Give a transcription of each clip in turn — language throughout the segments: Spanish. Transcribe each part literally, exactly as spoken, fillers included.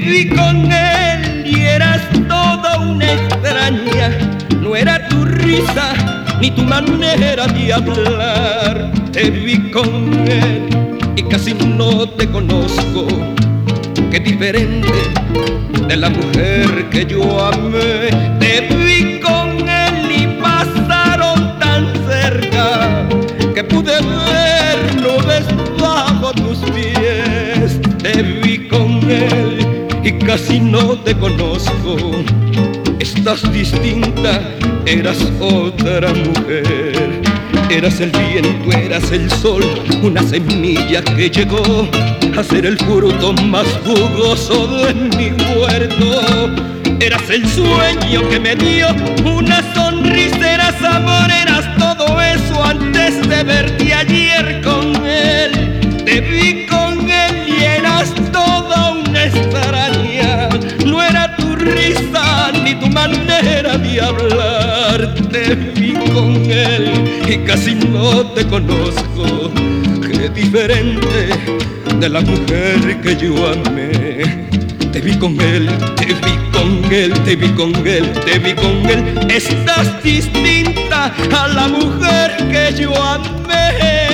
vi con él y eras toda una extraña. No era tu risa ni tu manera de hablar. Te vi con él y casi no te conozco. Qué diferente de la mujer que yo amé. Te vi con él y pasaron tan cerca que pude ver nubes bajo tus pies. Te vi con él y casi no te conozco. Estás distinta, eras otra mujer. Eras el viento, eras el sol, una semilla que llegó a ser el fruto más jugoso de mi huerto. Eras el sueño que me dio una sonrisa, eras amor, eras todo eso antes de verte ayer con él. Te vi con él y eras toda una extraña. No era tu risa ni tu manera de hablar. Te vi con él y casi no te conozco. Qué diferente de la mujer que yo amé. Te vi con él, te vi con él, te vi con él, te vi con él. Estás distinta a la mujer que yo amé.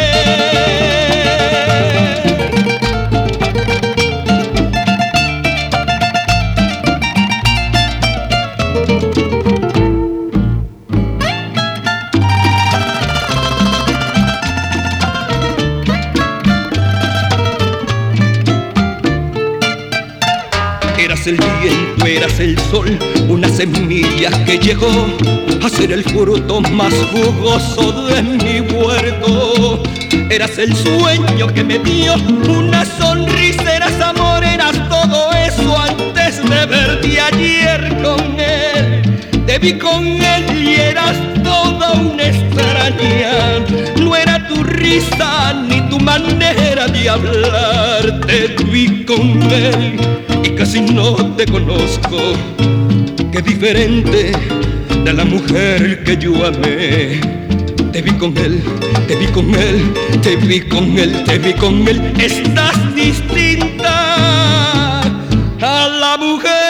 Eras el viento, eras el sol, una semilla que llegó a ser el fruto más jugoso de mi huerto. Eras el sueño que me dio una sonrisa, eras amor, eras todo eso antes de verte ayer con él. Te vi con él y eras toda una extraña. No era tu risa ni tu manera de hablar. Te vi con él y casi no te conozco. Qué diferente de la mujer que yo amé. Te vi con él, te vi con él, te vi con él, te vi con él. Estás distinta a la mujer